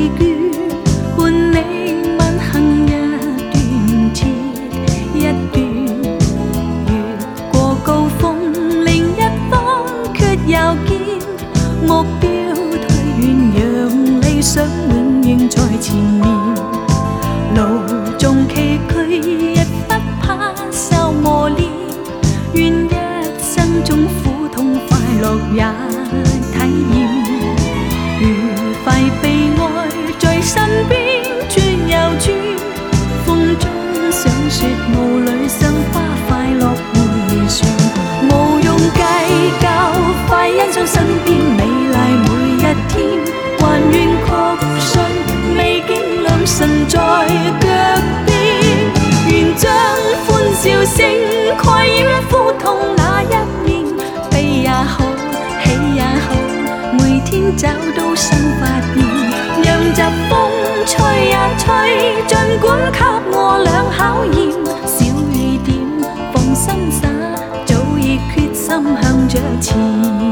已倦，伴你吻行一段接一段，越過高峰，另一方卻又見目標推遠，讓理想永遠在前面。路縱崎嶇，亦不怕受磨練，願一生中苦痛快樂也體驗。愉快被愛在身邊轉又轉，風中想說霧裏賞花快樂迴旋，無用計較，快欣賞身邊美麗每一天，還願確信美景良辰在腳邊，願將歡笑聲蓋掩苦痛那一面，悲也好，喜也好，每天找到新發現，讓疾風吹呀吹，儘管給我倆考驗，小雨點放心灑，早已決心向着前。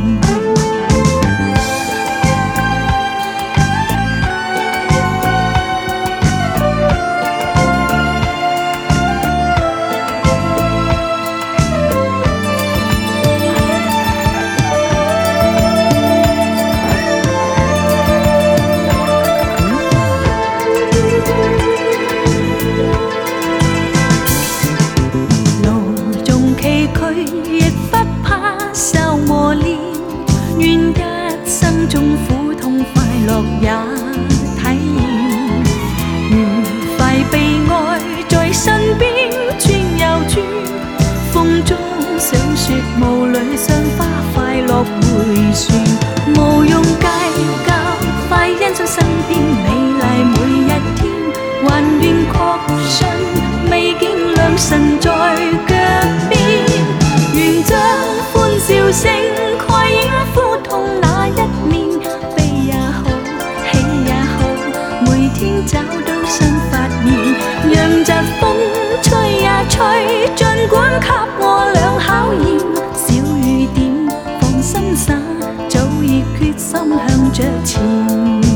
亦不怕受磨練，願一生中苦痛快樂也體驗，愉快被愛在身邊轉又轉，風中想說霧裏賞花快樂迴旋，無用計較，快欣賞身邊美麗每一天，還願確信美景良辰在腳邊，願將歡笑聲蓋掩苦痛那一面，悲也好，喜也好，每天找到新發現，讓疾風吹呀吹，儘管給我倆考驗，小雨點放心灑，早已決心向着前。